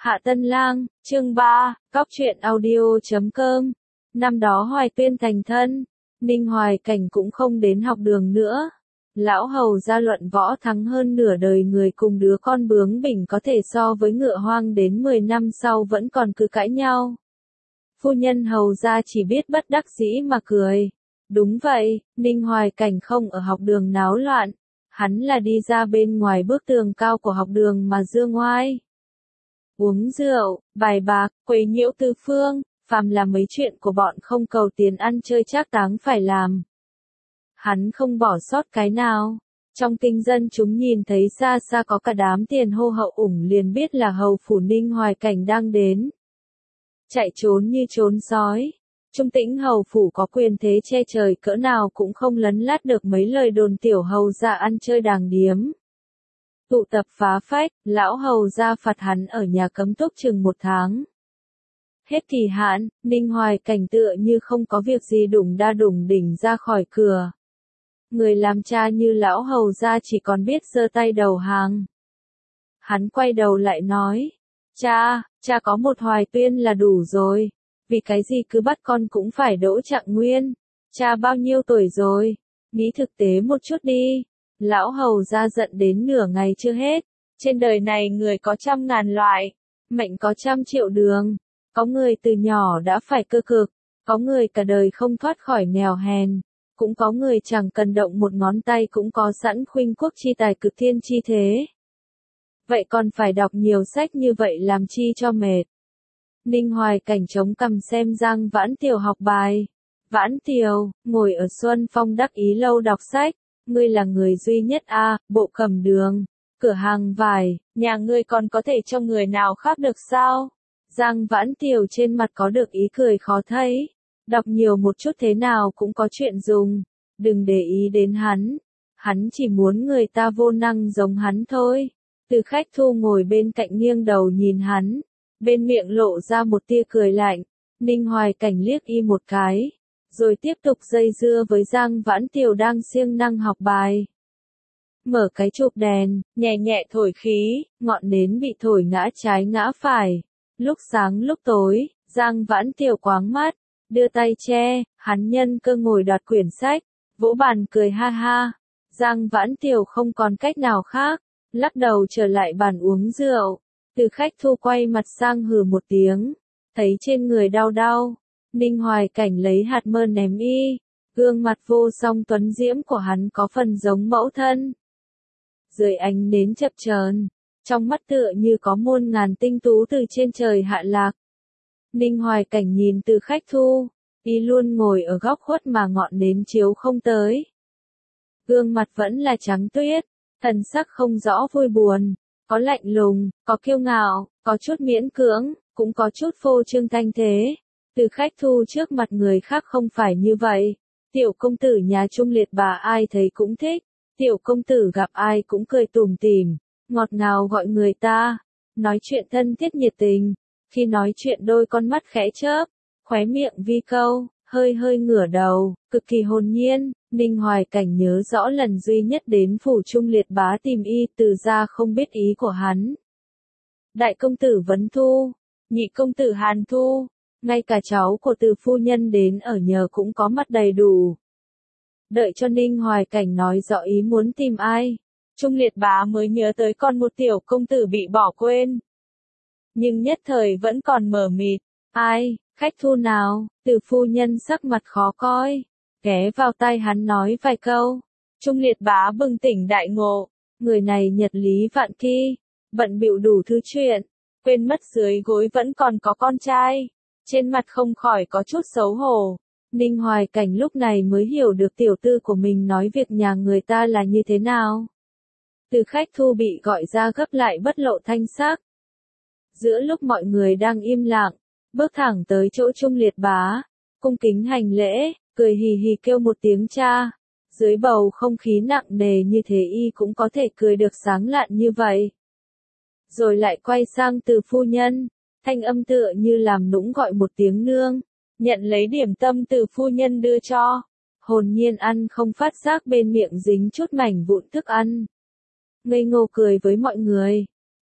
Hạ Tân Lang, chương 3, Cóc truyện audio.com. Năm đó Hoài Tuyên thành thân, Ninh Hoài Cảnh cũng không đến học đường nữa. Lão hầu ra luận võ thắng hơn nửa đời người cùng đứa con bướng bỉnh có thể so với ngựa hoang đến 10 năm sau vẫn còn cứ cãi nhau. Phu nhân hầu ra chỉ biết bất đắc dĩ mà cười. Đúng vậy, Ninh Hoài Cảnh không ở học đường náo loạn. Hắn là đi ra bên ngoài bức tường cao của học đường mà dương ngoai. Uống rượu, bài bạc, quấy nhiễu tư phương, phàm là mấy chuyện của bọn không cầu tiền ăn chơi trác táng phải làm. Hắn không bỏ sót cái nào. Trong kinh dân chúng nhìn thấy xa xa có cả đám tiền hô hậu ủng liền biết là hầu phủ Ninh Hoài Cảnh đang đến. Chạy trốn như trốn sói. Trung Tĩnh hầu phủ có quyền thế che trời cỡ nào cũng không lấn lát được mấy lời đồn tiểu hầu ra ăn chơi đàng điếm. Tụ tập phá phách, lão hầu ra phạt hắn ở nhà cấm túc chừng 1 tháng. Hết kỳ hạn, Ninh Hoài Cảnh tựa như không có việc gì đủng đa đủng đỉnh ra khỏi cửa. Người làm cha như lão hầu ra chỉ còn biết giơ tay đầu hàng. Hắn quay đầu lại nói, cha có một Hoài Tuyên là đủ rồi, vì cái gì cứ bắt con cũng phải đỗ Trạng Nguyên, cha bao nhiêu tuổi rồi, nghĩ thực tế một chút đi. Lão hầu ra giận đến nửa ngày chưa hết, trên đời này người có 100.000 loại, mệnh có 100.000.000 đường, có người từ nhỏ đã phải cơ cực, có người cả đời không thoát khỏi nghèo hèn, cũng có người chẳng cần động một ngón tay cũng có sẵn khuynh quốc chi tài cực thiên chi thế. Vậy còn phải đọc nhiều sách như vậy làm chi cho mệt. Ninh Hoài Cảnh chống cằm xem Giang Vãn Tiều học bài. Vãn Tiều, ngồi ở Xuân Phong đắc ý lâu đọc sách. Ngươi là người duy nhất bộ cầm đường, cửa hàng vải, nhà ngươi còn có thể trông người nào khác được sao? Giang Vãn Tiều trên mặt có được ý cười khó thấy. Đọc nhiều một chút thế nào cũng có chuyện dùng. Đừng để ý đến hắn. Hắn chỉ muốn người ta vô năng giống hắn thôi. Từ Khách Thu ngồi bên cạnh nghiêng đầu nhìn hắn. Bên miệng lộ ra một tia cười lạnh. Ninh Hoài Cảnh liếc y một cái. Rồi tiếp tục dây dưa với Giang Vãn Tiều đang siêng năng học bài. Mở cái chụp đèn, nhẹ nhẹ thổi khí, ngọn nến bị thổi ngã trái ngã phải. Lúc sáng lúc tối, Giang Vãn Tiều quáng mắt, đưa tay che, hắn nhân cơ ngồi đoạt quyển sách, vỗ bàn cười ha ha. Giang Vãn Tiều không còn cách nào khác, lắc đầu trở lại bàn uống rượu. Từ Khách Thu quay mặt sang hừ một tiếng, thấy trên người đau đau. Ninh Hoài Cảnh lấy hạt mơ ném y, gương mặt vô song tuấn diễm của hắn có phần giống mẫu thân. Dưới ánh nến chập chờn, trong mắt tựa như có muôn ngàn tinh tú từ trên trời hạ lạc. Ninh Hoài Cảnh nhìn Từ Khách Thu, y luôn ngồi ở góc khuất mà ngọn nến chiếu không tới. Gương mặt vẫn là trắng tuyết, thần sắc không rõ vui buồn, có lạnh lùng, có kiêu ngạo, có chút miễn cưỡng, cũng có chút phô trương thanh thế. Từ Khách Thu trước mặt người khác không phải như vậy. Tiểu công tử nhà Trung Liệt bà ai thấy cũng thích. Tiểu công tử gặp ai cũng cười tủm tỉm, ngọt ngào gọi người ta. Nói chuyện thân thiết nhiệt tình. Khi nói chuyện đôi con mắt khẽ chớp, khóe miệng vi câu, hơi hơi ngửa đầu, cực kỳ hồn nhiên. Ninh Hoài Cảnh nhớ rõ lần duy nhất đến phủ Trung Liệt bá tìm y, từ ra không biết ý của hắn. Đại công tử Vấn Thu, nhị công tử Hàn Thu. Ngay cả cháu của Từ phu nhân đến ở nhờ cũng có mặt đầy đủ. Đợi cho Ninh Hoài Cảnh nói rõ ý muốn tìm ai, Trung Liệt bá mới nhớ tới còn một tiểu công tử bị bỏ quên. Nhưng nhất thời vẫn còn mờ mịt. Ai, Khách Thu nào? Từ phu nhân sắc mặt khó coi, ghé vào tai hắn nói vài câu. Trung Liệt bá bừng tỉnh đại ngộ, người này nhật lý vạn ki, bận bịu đủ thứ chuyện, quên mất dưới gối vẫn còn có con trai. Trên mặt không khỏi có chút xấu hổ. Ninh Hoài Cảnh lúc này mới hiểu được tiểu tư của mình nói việc nhà người ta là như thế nào. Từ Khách Thu bị gọi ra gấp lại bất lộ thanh sắc. Giữa lúc mọi người đang im lặng, bước thẳng tới chỗ Trung Liệt bá, cung kính hành lễ, cười hì hì kêu một tiếng cha. Dưới bầu không khí nặng nề như thế y cũng có thể cười được sáng lạn như vậy. Rồi lại quay sang Từ phu nhân. Thanh âm tựa như làm nũng gọi một tiếng nương, nhận lấy điểm tâm Từ phu nhân đưa cho. Hồn nhiên ăn không phát giác bên miệng dính chút mảnh vụn thức ăn. Ngây ngô cười với mọi người.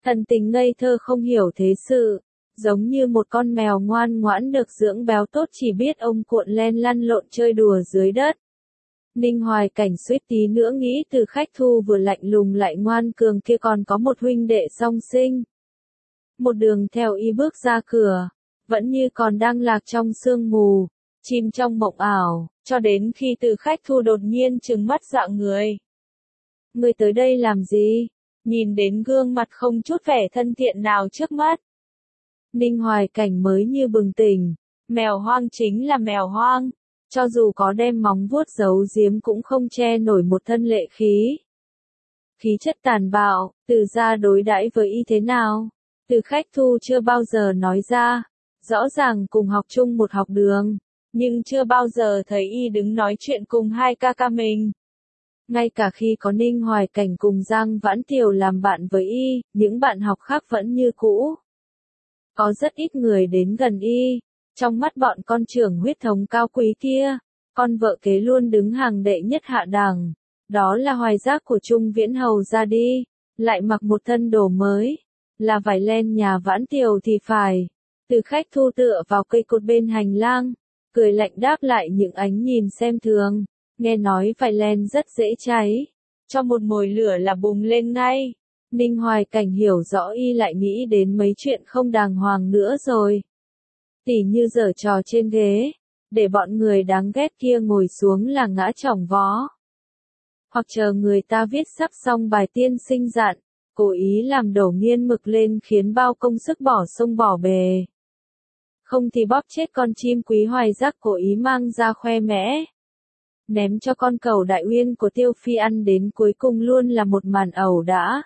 Thần tình ngây thơ không hiểu thế sự, giống như một con mèo ngoan ngoãn được dưỡng béo tốt chỉ biết ôm cuộn len lăn lộn chơi đùa dưới đất. Ninh Hoài Cảnh suýt tí nữa nghĩ Từ Khách Thu vừa lạnh lùng lại ngoan cường kia còn có một huynh đệ song sinh. Một đường theo y bước ra cửa, vẫn như còn đang lạc trong sương mù, chìm trong mộng ảo, cho đến khi Từ Khách Thu đột nhiên trừng mắt rạng người. Người tới đây làm gì? Nhìn đến gương mặt không chút vẻ thân thiện nào trước mắt. Ninh Hoài Cảnh mới như bừng tỉnh, mèo hoang chính là mèo hoang, cho dù có đem móng vuốt giấu giếm cũng không che nổi một thân lệ khí. Khí chất tàn bạo, Từ gia đối đãi với y thế nào? Từ Khách Thu chưa bao giờ nói ra, rõ ràng cùng học chung một học đường, nhưng chưa bao giờ thấy y đứng nói chuyện cùng hai ca ca mình. Ngay cả khi có Ninh Hoài Cảnh cùng Giang Vãn Tiều làm bạn với y, những bạn học khác vẫn như cũ. Có rất ít người đến gần y, trong mắt bọn con trưởng huyết thống cao quý kia, con vợ kế luôn đứng hàng đệ nhất hạ đẳng, đó là Hoài Giác của Trung Viễn Hầu ra đi, lại mặc một thân đồ mới, là vải len nhà Vãn Tiều thì phải. Từ Khách Thu tựa vào cây cột bên hành lang, cười lạnh đáp lại những ánh nhìn xem thường. Nghe nói vải len rất dễ cháy, cho một mồi lửa là bùng lên ngay. Ninh Hoài Cảnh hiểu rõ y lại nghĩ đến mấy chuyện không đàng hoàng nữa rồi. Tỉ như giở trò trên ghế, để bọn người đáng ghét kia ngồi xuống là ngã chỏng vó. Hoặc chờ người ta viết sắp xong bài tiên sinh dặn, cố ý làm đổ nghiên mực lên khiến bao công sức bỏ sông bỏ bề. Không thì bóp chết con chim quý Hoài Giác cố ý mang ra khoe mẽ. Ném cho con cẩu Đại Uyên của Tiêu Phi ăn đến cuối cùng luôn là một màn ẩu đả.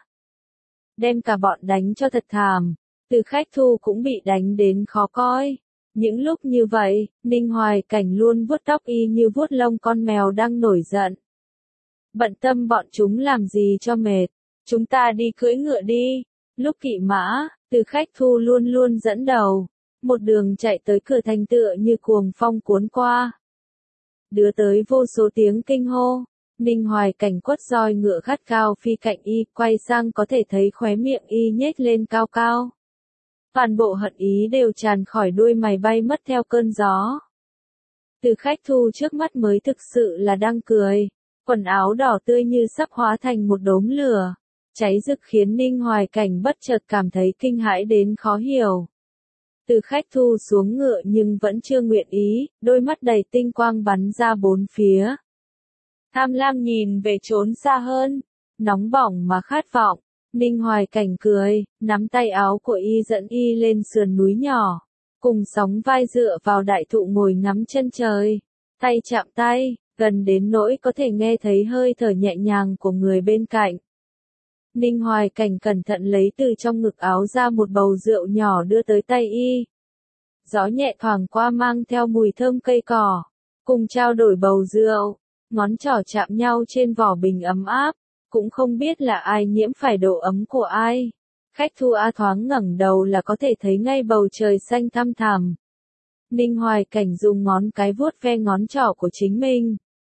Đem cả bọn đánh cho thật thảm, Từ Khách Thu cũng bị đánh đến khó coi. Những lúc như vậy, Ninh Hoài Cảnh luôn vuốt tóc y như vuốt lông con mèo đang nổi giận. Bận tâm bọn chúng làm gì cho mệt, chúng ta đi cưỡi ngựa đi. Lúc kỵ mã, Từ Khách Thu luôn luôn dẫn đầu, một đường chạy tới cửa thành tựa như cuồng phong cuốn qua. Đưa tới vô số tiếng kinh hô, Ninh Hoài Cảnh quất roi ngựa gắt cao phi cạnh y, quay sang có thể thấy khóe miệng y nhếch lên cao cao. Toàn bộ hận ý đều tràn khỏi đuôi mày bay mất theo cơn gió. Từ Khách Thu trước mắt mới thực sự là đang cười, quần áo đỏ tươi như sắp hóa thành một đốm lửa, cháy rực khiến Ninh Hoài Cảnh bất chợt cảm thấy kinh hãi đến khó hiểu. Từ Khách Thu xuống ngựa nhưng vẫn chưa nguyện ý, đôi mắt đầy tinh quang bắn ra bốn phía. Tham lam nhìn về chốn xa hơn, nóng bỏng mà khát vọng. Ninh Hoài Cảnh cười, nắm tay áo của y dẫn y lên sườn núi nhỏ, cùng sóng vai dựa vào đại thụ ngồi ngắm chân trời, tay chạm tay, gần đến nỗi có thể nghe thấy hơi thở nhẹ nhàng của người bên cạnh. Ninh Hoài Cảnh cẩn thận lấy từ trong ngực áo ra một bầu rượu nhỏ đưa tới tay y. Gió nhẹ thoảng qua mang theo mùi thơm cây cỏ, cùng trao đổi bầu rượu, ngón trỏ chạm nhau trên vỏ bình ấm áp, cũng không biết là ai nhiễm phải độ ấm của ai. Khách Thu thoáng ngẩng đầu là có thể thấy ngay bầu trời xanh thăm thẳm. Ninh Hoài Cảnh dùng ngón cái vuốt ve ngón trỏ của chính mình.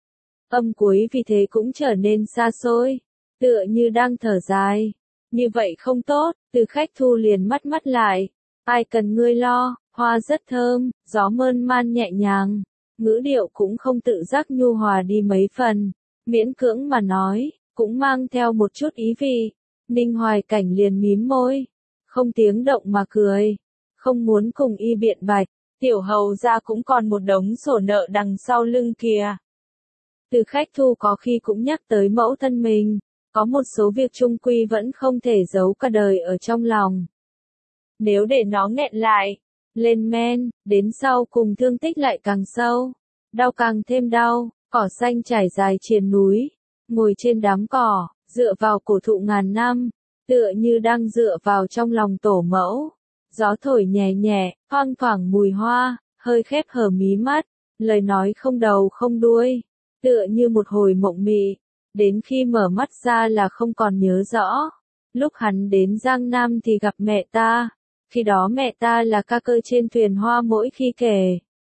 Âm cuối vì thế cũng trở nên xa xôi, tựa như đang thở dài. Như vậy không tốt, Từ Khách Thu liền mắt mắt lại. Ai cần ngươi lo, hoa rất thơm, gió mơn man nhẹ nhàng. Ngữ điệu cũng không tự giác nhu hòa đi mấy phần. Miễn cưỡng mà nói, cũng mang theo một chút ý vị. Ninh Hoài Cảnh liền mím môi, không tiếng động mà cười. Không muốn cùng y biện bạch, tiểu hầu ra cũng còn một đống sổ nợ đằng sau lưng kìa. Từ Khách Thu có khi cũng nhắc tới mẫu thân mình, có một số việc chung quy vẫn không thể giấu cả đời ở trong lòng. Nếu để nó nghẹn lại, lên men, đến sau cùng thương tích lại càng sâu, đau càng thêm đau. Cỏ xanh trải dài triền núi, ngồi trên đám cỏ, dựa vào cổ thụ ngàn năm, tựa như đang dựa vào trong lòng tổ mẫu. Gió thổi nhẹ nhẹ, thoang thoảng mùi hoa, hơi khép hờ mí mắt, lời nói không đầu không đuôi, tựa như một hồi mộng mị, đến khi mở mắt ra là không còn nhớ rõ. Lúc hắn đến Giang Nam thì gặp mẹ ta, khi đó mẹ ta là ca cơ trên thuyền hoa mỗi khi kể.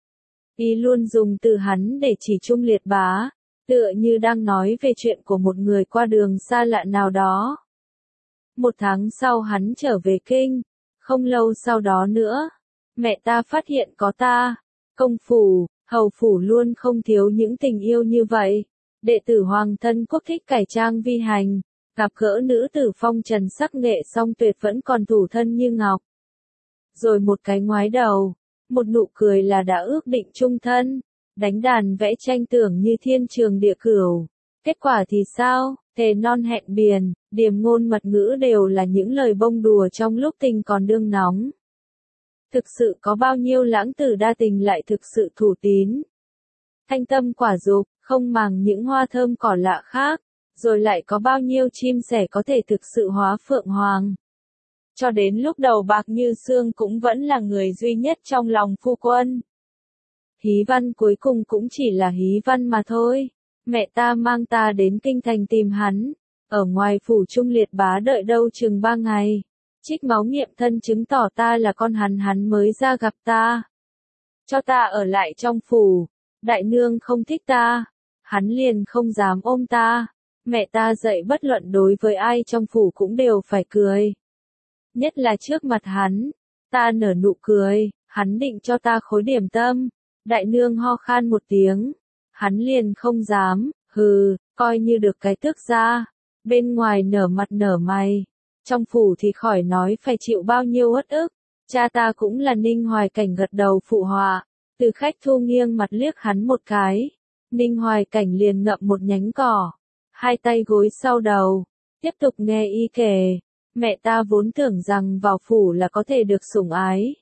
Y luôn dùng từ hắn để chỉ Trung Liệt Bá, tựa như đang nói về chuyện của một người qua đường xa lạ nào đó. 1 tháng sau hắn trở về kinh. Không lâu sau đó nữa, mẹ ta phát hiện có ta. Công phủ, hầu phủ luôn không thiếu những tình yêu như vậy. Đệ tử hoàng thân quốc thích cải trang vi hành, gặp gỡ nữ tử phong trần sắc nghệ song tuyệt vẫn còn thủ thân như ngọc. Rồi một cái ngoái đầu, một nụ cười là đã ước định chung thân, đánh đàn vẽ tranh tưởng như thiên trường địa cửu. Kết quả thì sao? Thề non hẹn biển, điềm ngôn mật ngữ đều là những lời bông đùa trong lúc tình còn đương nóng. Thực sự có bao nhiêu lãng tử đa tình lại thực sự thủ tín. Thanh tâm quả dục, không màng những hoa thơm cỏ lạ khác, rồi lại có bao nhiêu chim sẻ có thể thực sự hóa phượng hoàng. Cho đến lúc đầu bạc như xương cũng vẫn là người duy nhất trong lòng phu quân. Hí Văn cuối cùng cũng chỉ là Hí Văn mà thôi. Mẹ ta mang ta đến kinh thành tìm hắn, ở ngoài phủ Trung Liệt Bá đợi đâu chừng 3 ngày. Trích máu nghiệm thân chứng tỏ ta là con hắn mới ra gặp ta. Cho ta ở lại trong phủ, đại nương không thích ta, hắn liền không dám ôm ta. Mẹ ta dạy bất luận đối với ai trong phủ cũng đều phải cười. Nhất là trước mặt hắn, ta nở nụ cười, hắn định cho ta khối điểm tâm. Đại nương ho khan một tiếng, hắn liền không dám, hừ, coi như được cái tước ra. Bên ngoài nở mặt nở mày, trong phủ thì khỏi nói phải chịu bao nhiêu uất ức. Cha ta cũng là Ninh Hoài Cảnh gật đầu phụ họa. Từ Khách Thu nghiêng mặt liếc hắn một cái, Ninh Hoài Cảnh liền ngậm một nhánh cỏ, hai tay gối sau đầu, tiếp tục nghe y kể. Mẹ ta vốn tưởng rằng vào phủ là có thể được sủng ái,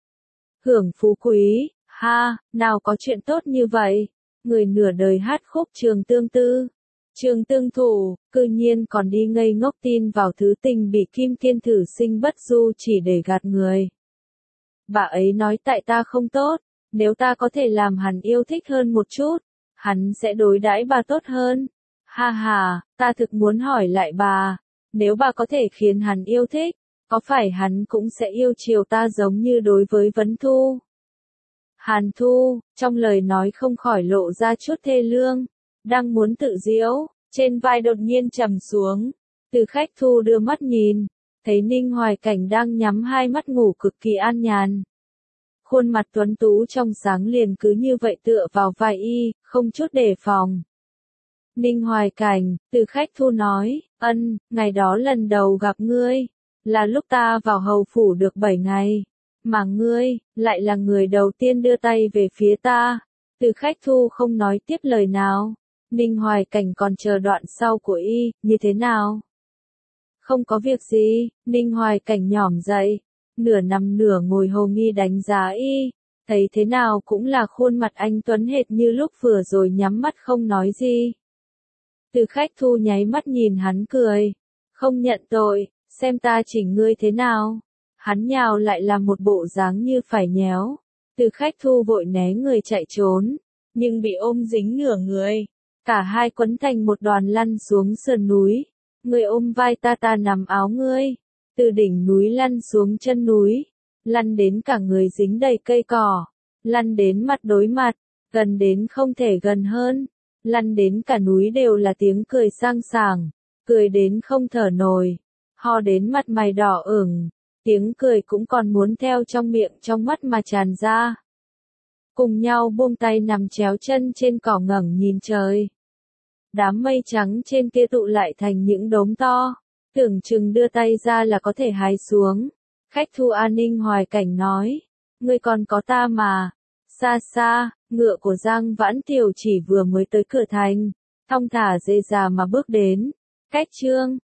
hưởng phú quý, ha, nào có chuyện tốt như vậy. Người nửa đời hát khúc trường tương tư, trường tương thủ, cư nhiên còn đi ngây ngốc tin vào thứ tình bị Kim Thiên Thử sinh bất du chỉ để gạt người. Bà ấy nói tại ta không tốt, nếu ta có thể làm hắn yêu thích hơn một chút, hắn sẽ đối đãi bà tốt hơn. Ha ha, ta thực muốn hỏi lại bà, nếu bà có thể khiến hắn yêu thích, có phải hắn cũng sẽ yêu chiều ta giống như đối với Vấn Thu? Hàn Thu, trong lời nói không khỏi lộ ra chút thê lương, đang muốn tự giễu, trên vai đột nhiên trầm xuống. Từ Khách Thu đưa mắt nhìn, thấy Ninh Hoài Cảnh đang nhắm hai mắt ngủ cực kỳ an nhàn. Khuôn mặt tuấn tú trong sáng liền cứ như vậy tựa vào vai y, không chút đề phòng. Ninh Hoài Cảnh, Từ Khách Thu nói, ngày đó lần đầu gặp ngươi, là lúc ta vào hầu phủ được 7 ngày. Mà ngươi, lại là người đầu tiên đưa tay về phía ta. Từ Khách Thu không nói tiếp lời nào. Ninh Hoài Cảnh còn chờ đoạn sau của y, như thế nào? Không có việc gì, Ninh Hoài Cảnh nhỏm dậy, nửa nằm nửa ngồi hồ nghi đánh giá y. Thấy thế nào cũng là khuôn mặt anh tuấn hệt như lúc vừa rồi nhắm mắt không nói gì. Từ Khách Thu nháy mắt nhìn hắn cười. Không nhận tội, xem ta chỉnh ngươi thế nào. Hắn nhào lại làm một bộ dáng như phải nhéo. Từ Khách Thu vội né người chạy trốn, nhưng bị ôm dính nửa người. Cả hai quấn thành một đoàn lăn xuống sườn núi. Người ôm vai ta nằm áo ngươi. Từ đỉnh núi lăn xuống chân núi. Lăn đến cả người dính đầy cây cỏ. Lăn đến mặt đối mặt. Gần đến không thể gần hơn. Lăn đến cả núi đều là tiếng cười sang sảng. Cười đến không thở nổi. Ho đến mặt mày đỏ ửng. Tiếng cười cũng còn muốn theo trong miệng trong mắt mà tràn ra. Cùng nhau buông tay nằm chéo chân trên cỏ ngẩng nhìn trời. Đám mây trắng trên kia tụ lại thành những đốm to, tưởng chừng đưa tay ra là có thể hái xuống. Khách Thu An Ninh Hoài Cảnh nói, ngươi còn có ta mà. Xa xa, ngựa của Giang Vãn Tiểu chỉ vừa mới tới cửa thành, thong thả dễ dà mà bước đến. Cách chương